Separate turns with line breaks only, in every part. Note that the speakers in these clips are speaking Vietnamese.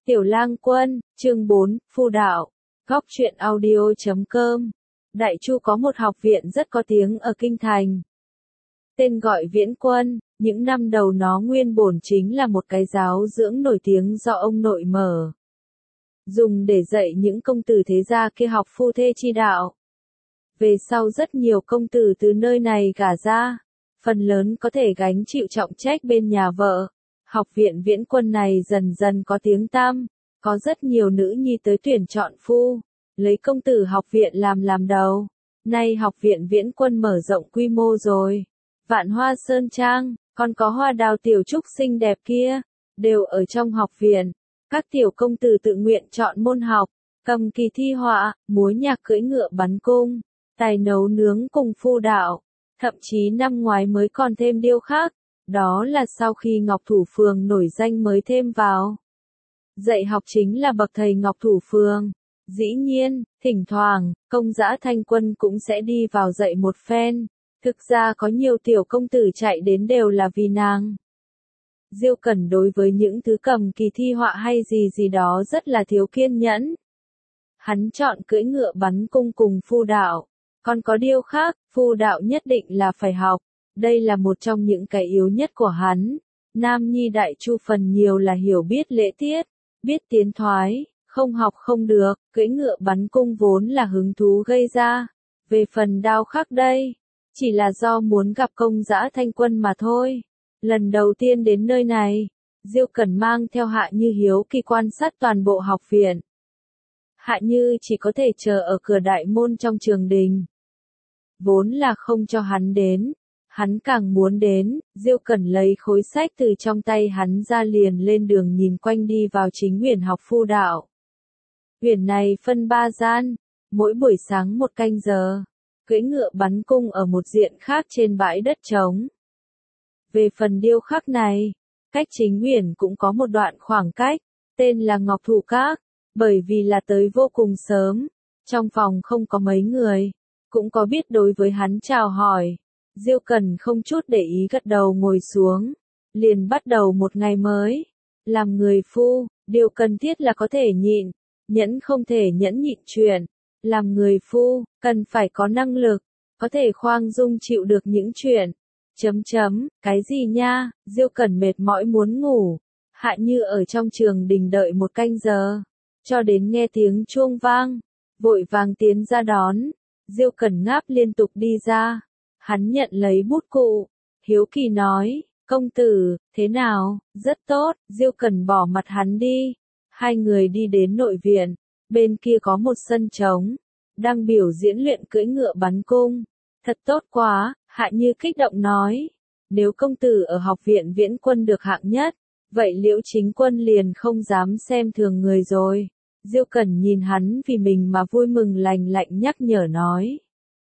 Tiểu Lang Quân, chương 4, Phu Đạo, Góc truyện audio.com. Đại Chu có một học viện rất có tiếng ở Kinh Thành. Tên gọi Viễn Quân, những năm đầu nó nguyên bổn chính là một cái giáo dưỡng nổi tiếng do ông nội mở. Dùng để dạy những công tử thế gia kia học phu thê chi đạo. Về sau rất nhiều công tử từ nơi này gả ra, phần lớn có thể gánh chịu trọng trách bên nhà vợ. Học viện Viễn Quân này dần dần có tiếng tăm, có rất nhiều nữ nhi tới tuyển chọn phu, lấy công tử học viện làm đầu. Nay học viện Viễn Quân mở rộng quy mô rồi. Vạn Hoa Sơn Trang, còn có Hoa Đào tiểu trúc xinh đẹp kia, đều ở trong học viện. Các tiểu công tử tự nguyện chọn môn học, cầm kỳ thi họa, múa nhạc cưỡi ngựa bắn cung, tài nấu nướng cùng phu đạo. Thậm chí năm ngoái mới còn thêm điêu khắc. Đó là sau khi Ngọc Thủ Phường nổi danh mới thêm vào. Dạy học chính là bậc thầy Ngọc Thủ Phường. Dĩ nhiên, thỉnh thoảng, Công Dã Thanh Quân cũng sẽ đi vào dạy một phen. Thực ra có nhiều tiểu công tử chạy đến đều là vì nàng. Diêu Cẩn đối với những thứ cầm kỳ thi họa hay gì đó rất là thiếu kiên nhẫn. Hắn chọn cưỡi ngựa bắn cung cùng phu đạo. Còn có điêu khắc, phu đạo nhất định là phải học. Đây là một trong những cái yếu nhất của hắn. Nam nhi Đại Chu phần nhiều là hiểu biết lễ tiết, biết tiến thoái, không học không được, cưỡi ngựa bắn cung vốn là hứng thú gây ra. Về phần đao khắc đây, chỉ là do muốn gặp Công Dã Thanh Quân mà thôi. Lần đầu tiên đến nơi này, Diêu Cẩn mang theo Hạ Như hiếu kỳ quan sát toàn bộ học viện. Hạ Như chỉ có thể chờ ở cửa đại môn trong trường đình. Vốn là không cho hắn đến. Hắn càng muốn đến, Diêu Cẩn lấy khối sách từ trong tay hắn ra liền lên đường nhìn quanh đi vào chính uyển học phu đạo. Uyển này phân 3 gian, mỗi buổi sáng 1 canh giờ, cưỡi ngựa bắn cung ở một diện khác trên bãi đất trống. Về phần điêu khắc này, cách chính uyển cũng có một đoạn khoảng cách, tên là Ngọc Thụ Các, bởi vì là tới vô cùng sớm, trong phòng không có mấy người, cũng có biết đối với hắn chào hỏi. Diêu Cẩn không chút để ý gật đầu ngồi xuống, liền bắt đầu một ngày mới. Làm người phu, điều cần thiết là có thể nhịn, nhẫn không thể nhẫn nhịn chuyện. Làm người phu, cần phải có năng lực, có thể khoan dung chịu được những chuyện. Cái gì nha, Diêu Cẩn mệt mỏi muốn ngủ. Hạ Như ở trong trường đình đợi 1 canh giờ, cho đến nghe tiếng chuông vang, vội vàng tiến ra đón. Diêu Cẩn ngáp liên tục đi ra. Hắn nhận lấy bút cụ, hiếu kỳ nói, công tử, thế nào, rất tốt, Diêu Cẩn bỏ mặt hắn đi. Hai người đi đến nội viện, bên kia có một sân trống, đang biểu diễn luyện cưỡi ngựa bắn cung. Thật tốt quá, Hạ Như kích động nói, nếu công tử ở học viện Viễn Quân được hạng nhất, vậy Liễu Chính Quân liền không dám xem thường người rồi. Diêu Cẩn nhìn hắn vì mình mà vui mừng lành lạnh nhắc nhở nói.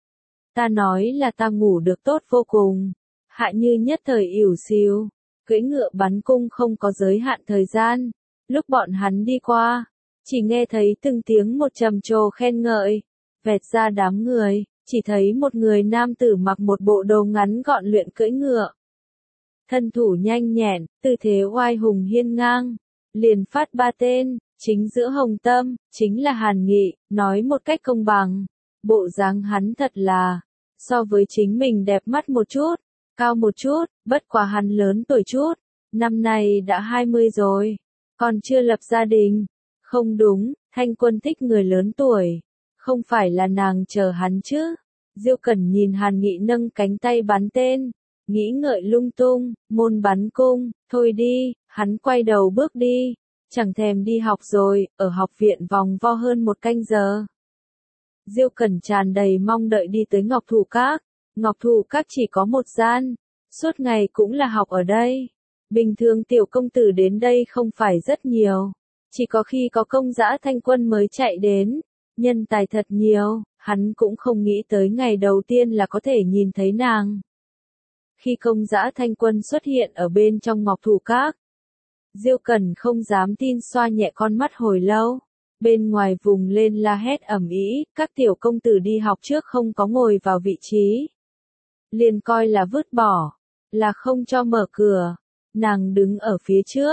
Ta nói là ta ngủ được tốt vô cùng. Hạ Như nhất thời ỉu xìu, cưỡi ngựa bắn cung không có giới hạn thời gian. Lúc bọn hắn đi qua, chỉ nghe thấy từng tiếng một trầm trồ khen ngợi. Vẹt ra đám người, chỉ thấy một người nam tử mặc một bộ đồ ngắn gọn luyện cưỡi ngựa. Thân thủ nhanh nhẹn, tư thế oai hùng hiên ngang. Liền phát 3 tên, chính giữa hồng tâm, chính là Hàn Nghị, nói một cách công bằng. Bộ dáng hắn thật là, so với chính mình đẹp mắt một chút, cao một chút, bất quá hắn lớn tuổi chút, năm nay đã 20 rồi, còn chưa lập gia đình. Không đúng, Thanh Quân thích người lớn tuổi, không phải là nàng chờ hắn chứ. Diêu Cẩn nhìn Hàn Nghị nâng cánh tay bắn tên, nghĩ ngợi lung tung, môn bắn cung, thôi đi, hắn quay đầu bước đi, chẳng thèm đi học rồi, ở học viện vòng vo hơn 1 canh giờ. Diêu Cẩn tràn đầy mong đợi đi tới Ngọc Thụ Các. Ngọc Thụ Các chỉ có 1 gian, suốt ngày cũng là học ở đây. Bình thường tiểu công tử đến đây không phải rất nhiều, chỉ có khi có Công Dã Thanh Quân mới chạy đến. Nhân tài thật nhiều, hắn cũng không nghĩ tới ngày đầu tiên là có thể nhìn thấy nàng. Khi Công Dã Thanh Quân xuất hiện ở bên trong Ngọc Thụ Các, Diêu Cẩn không dám tin xoa nhẹ con mắt hồi lâu. Bên ngoài vùng lên la hét ầm ĩ, các tiểu công tử đi học trước không có ngồi vào vị trí. Liền coi là vứt bỏ, là không cho mở cửa. Nàng đứng ở phía trước,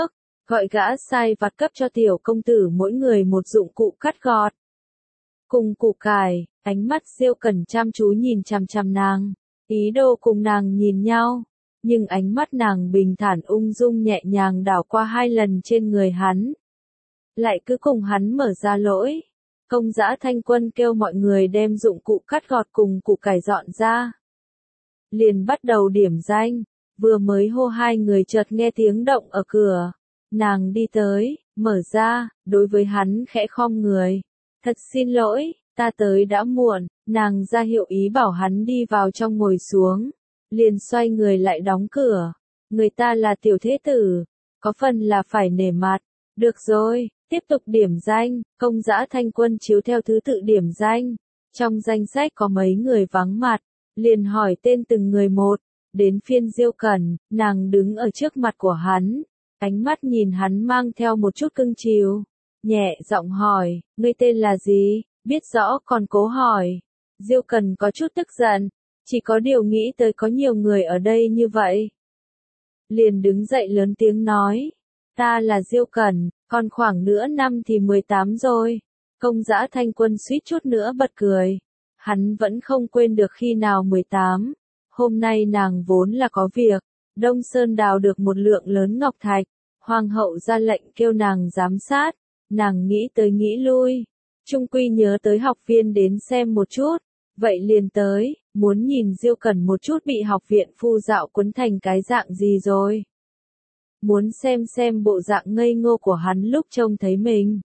gọi gã sai vặt cấp cho tiểu công tử mỗi người một dụng cụ cắt gọt. Cùng củ cải, ánh mắt Diêu Cẩn chăm chú nhìn chằm chằm nàng, ý đồ cùng nàng nhìn nhau, nhưng ánh mắt nàng bình thản ung dung nhẹ nhàng đảo qua 2 lần trên người hắn. Lại cứ cùng hắn mở ra lỗi. Công Dã Thanh Quân kêu mọi người đem dụng cụ cắt gọt cùng củ cải dọn ra. Liền bắt đầu điểm danh, vừa mới hô 2 người chợt nghe tiếng động ở cửa. Nàng đi tới, mở ra, đối với hắn khẽ khom người. Thật xin lỗi, ta tới đã muộn, nàng ra hiệu ý bảo hắn đi vào trong ngồi xuống. Liền xoay người lại đóng cửa. Người ta là tiểu thế tử, có phần là phải nể mặt. Được rồi, tiếp tục điểm danh, Công Dã Thanh Quân chiếu theo thứ tự điểm danh. Trong danh sách có mấy người vắng mặt, liền hỏi tên từng người một. Đến phiên Diêu Cẩn, nàng đứng ở trước mặt của hắn. Ánh mắt nhìn hắn mang theo một chút cưng chiều. Nhẹ giọng hỏi, ngươi tên là gì, biết rõ còn cố hỏi. Diêu Cẩn có chút tức giận, chỉ có điều nghĩ tới có nhiều người ở đây như vậy. Liền đứng dậy lớn tiếng nói, ta là Diêu Cẩn, còn khoảng nửa năm thì 18 rồi. Công Dã Thanh Quân suýt chút nữa bật cười. Hắn vẫn không quên được khi nào 18. Hôm nay nàng vốn là có việc. Đông Sơn đào được một lượng lớn ngọc thạch. Hoàng hậu ra lệnh kêu nàng giám sát. Nàng nghĩ tới nghĩ lui. Trung quy nhớ tới học viên đến xem một chút. Vậy liền tới, muốn nhìn Diêu Cẩn một chút bị học viện phu dạo quấn thành cái dạng gì rồi. Muốn xem bộ dạng ngây ngô của hắn lúc trông thấy mình.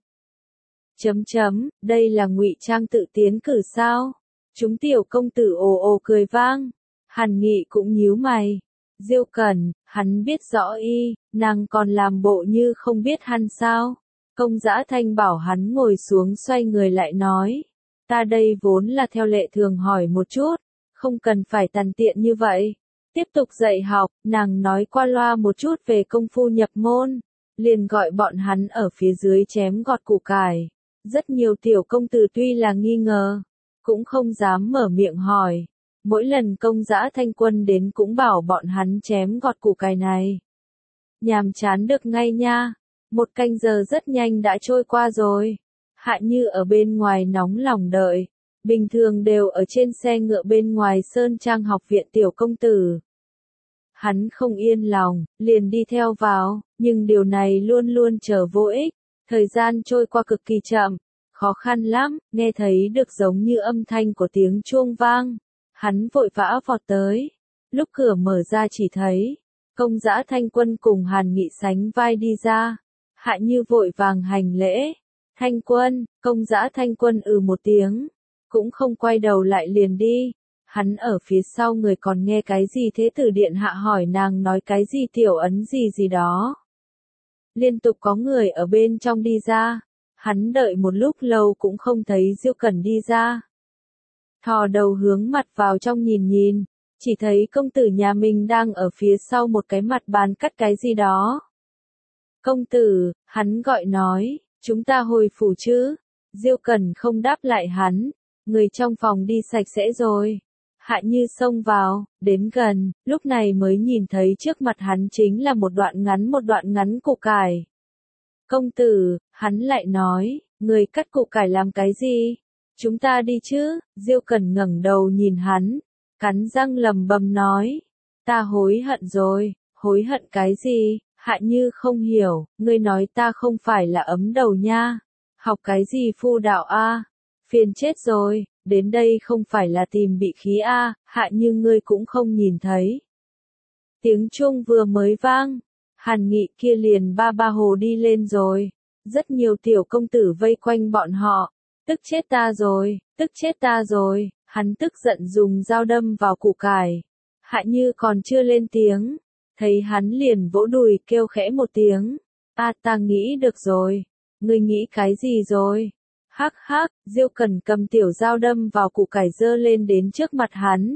Đây là ngụy trang tự tiến cử sao? Chúng tiểu công tử ồ ồ cười vang. Hàn Nghị cũng nhíu mày. Diêu Cẩn, hắn biết rõ y, nàng còn làm bộ như không biết hắn sao? Công Dã Thanh bảo hắn ngồi xuống xoay người lại nói. Ta đây vốn là theo lệ thường hỏi một chút, không cần phải tàn tiện như vậy. Tiếp tục dạy học, nàng nói qua loa một chút về công phu nhập môn, liền gọi bọn hắn ở phía dưới chém gọt củ cải. Rất nhiều tiểu công tử tuy là nghi ngờ, cũng không dám mở miệng hỏi. Mỗi lần Công Dã Thanh Quân đến cũng bảo bọn hắn chém gọt củ cải này. Nhàm chán được ngay nha, 1 canh giờ rất nhanh đã trôi qua rồi. Hạ Như ở bên ngoài nóng lòng đợi, bình thường đều ở trên xe ngựa bên ngoài Sơn Trang học viện tiểu công tử. Hắn không yên lòng, liền đi theo vào, nhưng điều này luôn luôn trở vô ích, thời gian trôi qua cực kỳ chậm, khó khăn lắm, nghe thấy được giống như âm thanh của tiếng chuông vang. Hắn vội vã vọt tới, lúc cửa mở ra chỉ thấy, Công Dã Thanh Quân cùng Hàn Nghị sánh vai đi ra. Hạ Như vội vàng hành lễ. Thanh Quân, Công Dã Thanh Quân một tiếng, cũng không quay đầu lại liền đi. Hắn ở phía sau người còn nghe cái gì thế tử điện hạ hỏi nàng nói cái gì tiểu ấn gì gì đó. Liên tục có người ở bên trong đi ra. Hắn đợi một lúc lâu cũng không thấy Diêu Cẩn đi ra. Thò đầu hướng mặt vào trong nhìn nhìn, chỉ thấy công tử nhà mình đang ở phía sau một cái mặt bàn cắt cái gì đó. Công tử, hắn gọi nói. Chúng ta hồi phủ chứ? Diêu Cẩn không đáp lại hắn, người trong phòng đi sạch sẽ rồi. Hạ Như xông vào, đến gần, lúc này mới nhìn thấy trước mặt hắn chính là một đoạn ngắn củ cải. Công tử, hắn lại nói, người cắt củ cải làm cái gì? Chúng ta đi chứ? Diêu Cẩn ngẩng đầu nhìn hắn, cắn răng lầm bầm nói, ta hối hận rồi. Hối hận cái gì? Hạ Như không hiểu, ngươi nói ta không phải là ấm đầu nha. Học cái gì phu đạo a? Phiền chết rồi, đến đây không phải là tìm bị khí a, Hạ Như ngươi cũng không nhìn thấy. Tiếng chuông vừa mới vang, Hàn Nghị kia liền ba hồ đi lên rồi. Rất nhiều tiểu công tử vây quanh bọn họ. Tức chết ta rồi, tức chết ta rồi, hắn tức giận dùng dao đâm vào củ cải. Hạ Như còn chưa lên tiếng. Thấy hắn liền vỗ đùi kêu khẽ một tiếng. Ta nghĩ được rồi. Ngươi nghĩ cái gì rồi? Hắc hắc, Diêu Cẩn cầm tiểu dao đâm vào củ cải giơ lên đến trước mặt hắn.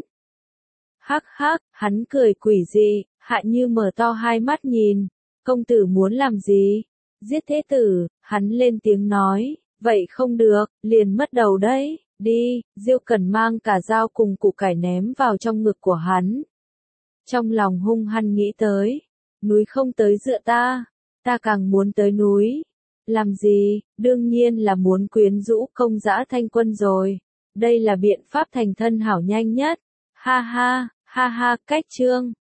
Hắc hắc, hắn cười quỷ dị, Hạ Như mở to hai mắt nhìn. Công tử muốn làm gì? Giết thế tử, hắn lên tiếng nói. Vậy không được, liền mất đầu đấy. Đi, Diêu Cẩn mang cả dao cùng củ cải ném vào trong ngực của hắn. Trong lòng hung hăng nghĩ tới, núi không tới dựa ta, Ta càng muốn tới núi. Làm gì? Đương nhiên là muốn quyến rũ Công Dã Thanh Quân rồi. Đây là biện pháp thành thân hảo nhanh nhất. Ha ha, cách Trương